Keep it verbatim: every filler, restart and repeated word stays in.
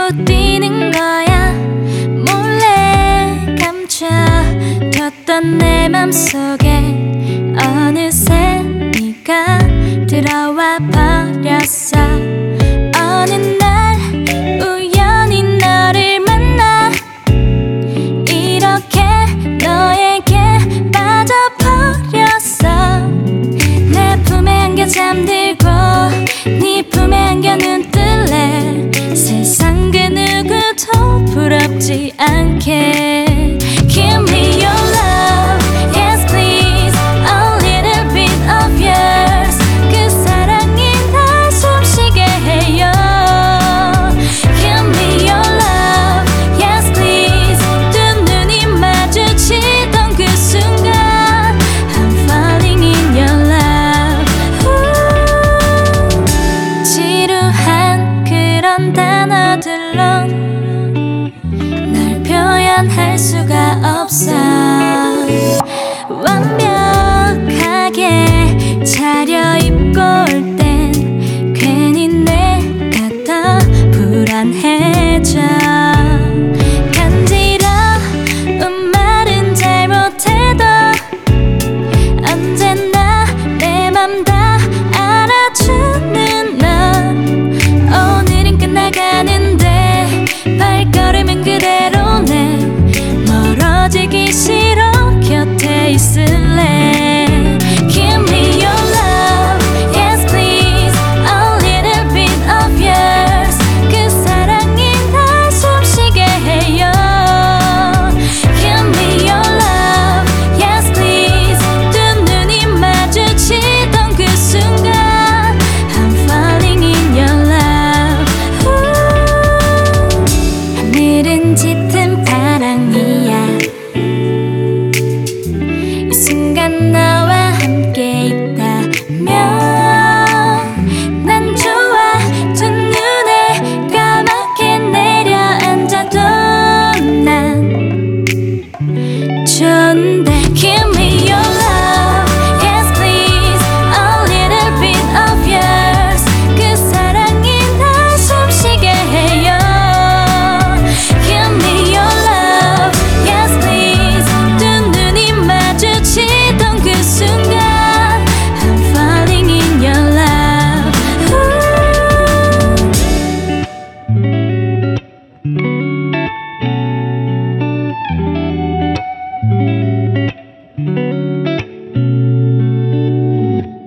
뛰는 거야. 몰래 감춰뒀던 내 맘속에 어느새 네가 들어와 버렸어. 어느 날 우연히 너를 만나 이렇게 너에게 빠져버렸어. 내 품에 안겨 잠들고 네 품에 안겨 눈 뜰래. 세상 그 누구도 부럽지 않게. Give me your love, yes please, a little bit of yours. 그 사랑이 날 숨쉬게 해요. Give me your love, yes please. 두 눈이 마주치던 그 순간 I'm falling in your love. 지루한 그런 단어들로 널 표현할 수가 없어. 완벽